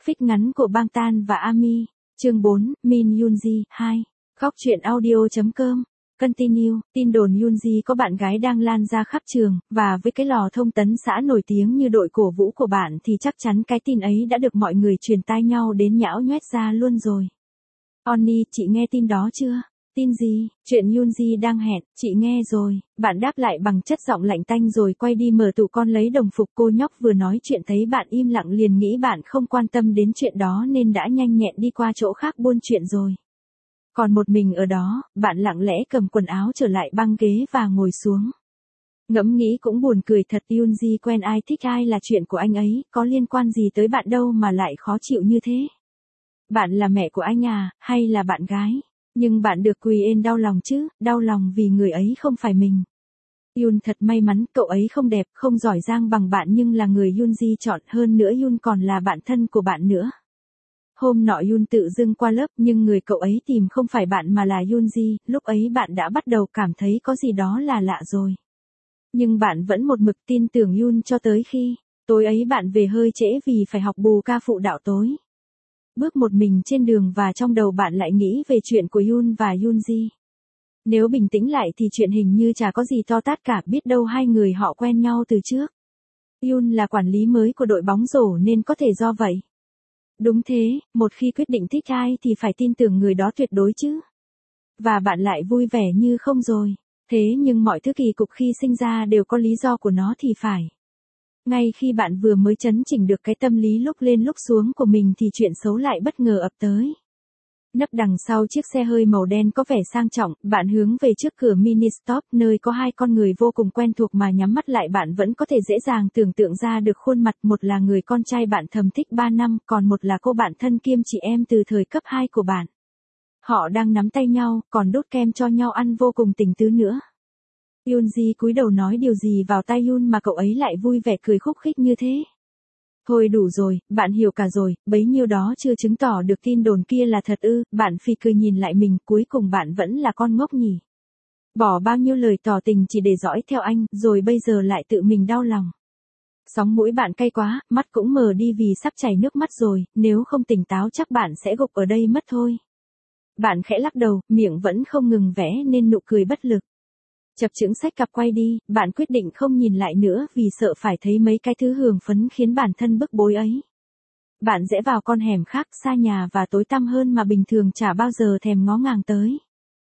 Phích ngắn của Bangtan và Ami. Chương 4, Min Yoonji 2. Góc truyện audio.com. Continue, tin đồn Yoonji có bạn gái đang lan ra khắp trường, và với cái lò thông tấn xã nổi tiếng như đội cổ vũ của bạn thì chắc chắn cái tin ấy đã được mọi người truyền tai nhau đến nhão nhoét ra luôn rồi. Onni, chị nghe tin đó chưa? Tin gì? Chuyện Yoonji đang hẹn, chị nghe rồi. Bạn đáp lại bằng chất giọng lạnh tanh rồi quay đi mở tủ con lấy đồng phục. Cô nhóc vừa nói chuyện thấy bạn im lặng liền nghĩ bạn không quan tâm đến chuyện đó nên đã nhanh nhẹn đi qua chỗ khác buôn chuyện rồi. Còn một mình ở đó, bạn lặng lẽ cầm quần áo trở lại băng ghế và ngồi xuống. Ngẫm nghĩ cũng buồn cười thật, Yoonji quen ai thích ai là chuyện của anh ấy, có liên quan gì tới bạn đâu mà lại khó chịu như thế. Bạn là mẹ của anh à, hay là bạn gái? Nhưng bạn được Queen đau lòng chứ, đau lòng vì người ấy không phải mình. Yoon thật may mắn, cậu ấy không đẹp, không giỏi giang bằng bạn nhưng là người Yoonji chọn, hơn nữa Yoon còn là bạn thân của bạn nữa. Hôm nọ Yoon tự dưng qua lớp nhưng người cậu ấy tìm không phải bạn mà là Yoonji, lúc ấy bạn đã bắt đầu cảm thấy có gì đó là lạ rồi. Nhưng bạn vẫn một mực tin tưởng Yoon cho tới khi, tối ấy bạn về hơi trễ vì phải học bù ca phụ đạo tối. Bước một mình trên đường và trong đầu bạn lại nghĩ về chuyện của Yoon và Yoonji. Nếu bình tĩnh lại thì chuyện hình như chả có gì to tát cả, biết đâu hai người họ quen nhau từ trước. Yoon là quản lý mới của đội bóng rổ nên có thể do vậy. Đúng thế, một khi quyết định thích ai thì phải tin tưởng người đó tuyệt đối chứ. Và bạn lại vui vẻ như không rồi. Thế nhưng mọi thứ kỳ cục khi sinh ra đều có lý do của nó thì phải. Ngay khi bạn vừa mới chấn chỉnh được cái tâm lý lúc lên lúc xuống của mình thì chuyện xấu lại bất ngờ ập tới. Nấp đằng sau chiếc xe hơi màu đen có vẻ sang trọng, bạn hướng về trước cửa mini stop nơi có hai con người vô cùng quen thuộc mà nhắm mắt lại bạn vẫn có thể dễ dàng tưởng tượng ra được khuôn mặt, một là người con trai bạn thầm thích 3 năm, còn một là cô bạn thân kiêm chị em từ thời cấp 2 của bạn. Họ đang nắm tay nhau, còn đốt kem cho nhau ăn vô cùng tình tứ nữa. Yoonji cúi đầu nói điều gì vào tai Yoon mà cậu ấy lại vui vẻ cười khúc khích như thế. Thôi đủ rồi, bạn hiểu cả rồi, bấy nhiêu đó chưa chứng tỏ được tin đồn kia là thật ư, bạn phì cười nhìn lại mình, cuối cùng bạn vẫn là con ngốc nhỉ. Bỏ bao nhiêu lời tỏ tình chỉ để dõi theo anh, rồi bây giờ lại tự mình đau lòng. Sóng mũi bạn cay quá, mắt cũng mờ đi vì sắp chảy nước mắt rồi, nếu không tỉnh táo chắc bạn sẽ gục ở đây mất thôi. Bạn khẽ lắc đầu, miệng vẫn không ngừng vẽ nên nụ cười bất lực. Chập chững xách cặp quay đi, bạn quyết định không nhìn lại nữa vì sợ phải thấy mấy cái thứ hưởng phấn khiến bản thân bức bối ấy. Bạn rẽ vào con hẻm khác xa nhà và tối tăm hơn mà bình thường chả bao giờ thèm ngó ngàng tới.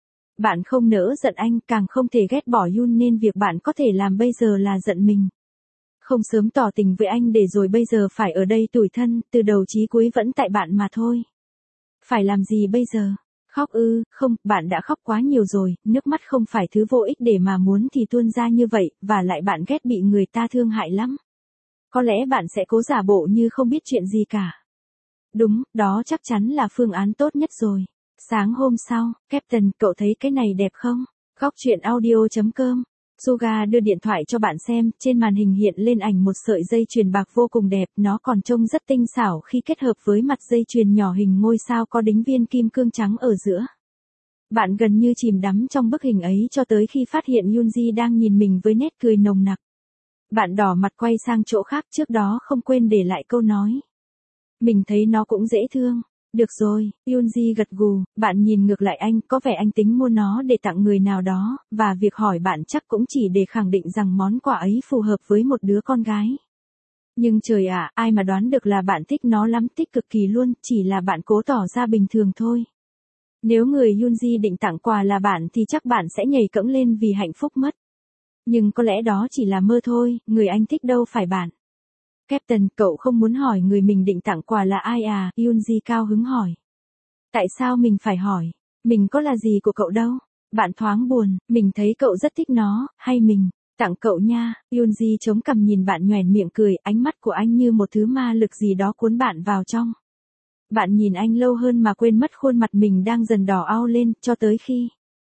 Bạn không nỡ giận anh, càng không thể ghét bỏ Yoon nên việc bạn có thể làm bây giờ là giận mình. Không sớm tỏ tình với anh để rồi bây giờ phải ở đây tủi thân, từ đầu chí cuối vẫn tại bạn mà thôi. Phải làm gì bây giờ? Khóc ư, không, bạn đã khóc quá nhiều rồi, nước mắt không phải thứ vô ích để mà muốn thì tuôn ra như vậy, và lại bạn ghét bị người ta thương hại lắm. Có lẽ bạn sẽ cố giả bộ như không biết chuyện gì cả. Đúng, đó chắc chắn là phương án tốt nhất rồi. Sáng hôm sau, Captain, cậu thấy cái này đẹp không? Góc truyện audio.com. Suga đưa điện thoại cho bạn xem, trên màn hình hiện lên ảnh một sợi dây chuyền bạc vô cùng đẹp, nó còn trông rất tinh xảo khi kết hợp với mặt dây chuyền nhỏ hình ngôi sao có đính viên kim cương trắng ở giữa. Bạn gần như chìm đắm trong bức hình ấy cho tới khi phát hiện Yoonji đang nhìn mình với nét cười nồng nặc. Bạn đỏ mặt quay sang chỗ khác, trước đó không quên để lại câu nói. Mình thấy nó cũng dễ thương. Được rồi, Yoonji gật gù, bạn nhìn ngược lại anh, có vẻ anh tính mua nó để tặng người nào đó, và việc hỏi bạn chắc cũng chỉ để khẳng định rằng món quà ấy phù hợp với một đứa con gái. Nhưng trời ạ, ai mà đoán được là bạn thích nó lắm, thích cực kỳ luôn, chỉ là bạn cố tỏ ra bình thường thôi. Nếu người Yoonji định tặng quà là bạn thì chắc bạn sẽ nhảy cẫng lên vì hạnh phúc mất. Nhưng có lẽ đó chỉ là mơ thôi, người anh thích đâu phải bạn. Captain, cậu không muốn hỏi người mình định tặng quà là ai à? Yoonji cao hứng hỏi. Tại sao mình phải hỏi? Mình có là gì của cậu đâu? Bạn thoáng buồn, mình thấy cậu rất thích nó, hay mình tặng cậu nha. Yoonji chống cằm nhìn bạn nhoẻn miệng cười, ánh mắt của anh như một thứ ma lực gì đó cuốn bạn vào trong. Bạn nhìn anh lâu hơn mà quên mất khuôn mặt mình đang dần đỏ ao lên, cho tới khi...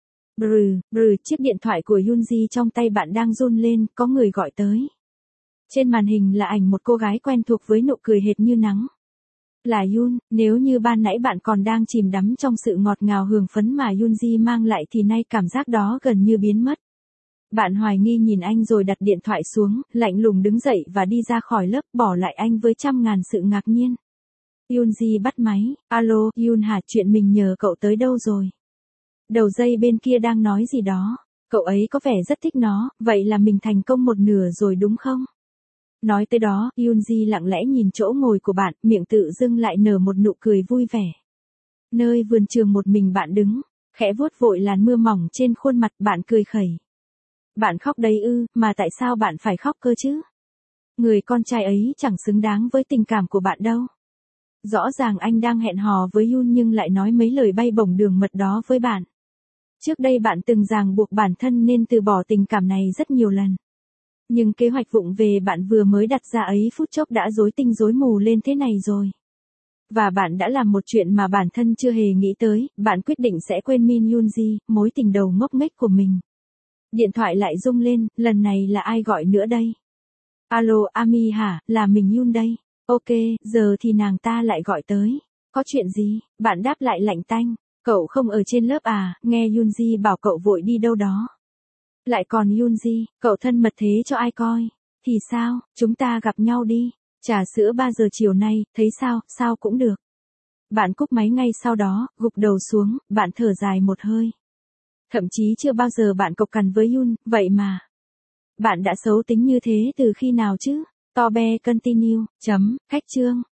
chiếc điện thoại của Yoonji trong tay bạn đang run lên, có người gọi tới. Trên màn hình là ảnh một cô gái quen thuộc với nụ cười hệt như nắng. Là Yoon, nếu như ban nãy bạn còn đang chìm đắm trong sự ngọt ngào hương phấn mà Yoonji mang lại thì nay cảm giác đó gần như biến mất. Bạn hoài nghi nhìn anh rồi đặt điện thoại xuống, lạnh lùng đứng dậy và đi ra khỏi lớp, bỏ lại anh với trăm ngàn sự ngạc nhiên. Yoonji bắt máy, alo, Yoon hả, chuyện mình nhờ cậu tới đâu rồi? Đầu dây bên kia đang nói gì đó, cậu ấy có vẻ rất thích nó, vậy là mình thành công một nửa rồi đúng không? Nói tới đó, Yoonji lặng lẽ nhìn chỗ ngồi của bạn, miệng tự dưng lại nở một nụ cười vui vẻ. Nơi vườn trường một mình bạn đứng, khẽ vuốt vội làn mưa mỏng trên khuôn mặt, bạn cười khẩy. Bạn khóc đấy ư, mà tại sao bạn phải khóc cơ chứ? Người con trai ấy chẳng xứng đáng với tình cảm của bạn đâu. Rõ ràng anh đang hẹn hò với Yoon nhưng lại nói mấy lời bay bổng đường mật đó với bạn. Trước đây bạn từng ràng buộc bản thân nên từ bỏ tình cảm này rất nhiều lần. Nhưng kế hoạch vụng về bạn vừa mới đặt ra ấy phút chốc đã rối tinh rối mù lên thế này rồi. Và bạn đã làm một chuyện mà bản thân chưa hề nghĩ tới, bạn quyết định sẽ quên Min Yoonji, mối tình đầu ngốc nghếch của mình. Điện thoại lại rung lên, lần này là ai gọi nữa đây? Alo, Ami hả, là mình Yoon đây. Ok, giờ thì nàng ta lại gọi tới. Có chuyện gì? Bạn đáp lại lạnh tanh. Cậu không ở trên lớp à, nghe Yoonji bảo cậu vội đi đâu đó. Lại còn Yoonji, cậu thân mật thế cho ai coi? Thì sao, chúng ta gặp nhau đi. Trà sữa 3 giờ chiều nay, thấy sao, sao cũng được. Bạn cúp máy ngay sau đó, gục đầu xuống, bạn thở dài một hơi. Thậm chí chưa bao giờ bạn cộc cằn với Yoon, vậy mà. Bạn đã xấu tính như thế từ khi nào chứ? Tobe continue, chấm, cách chương.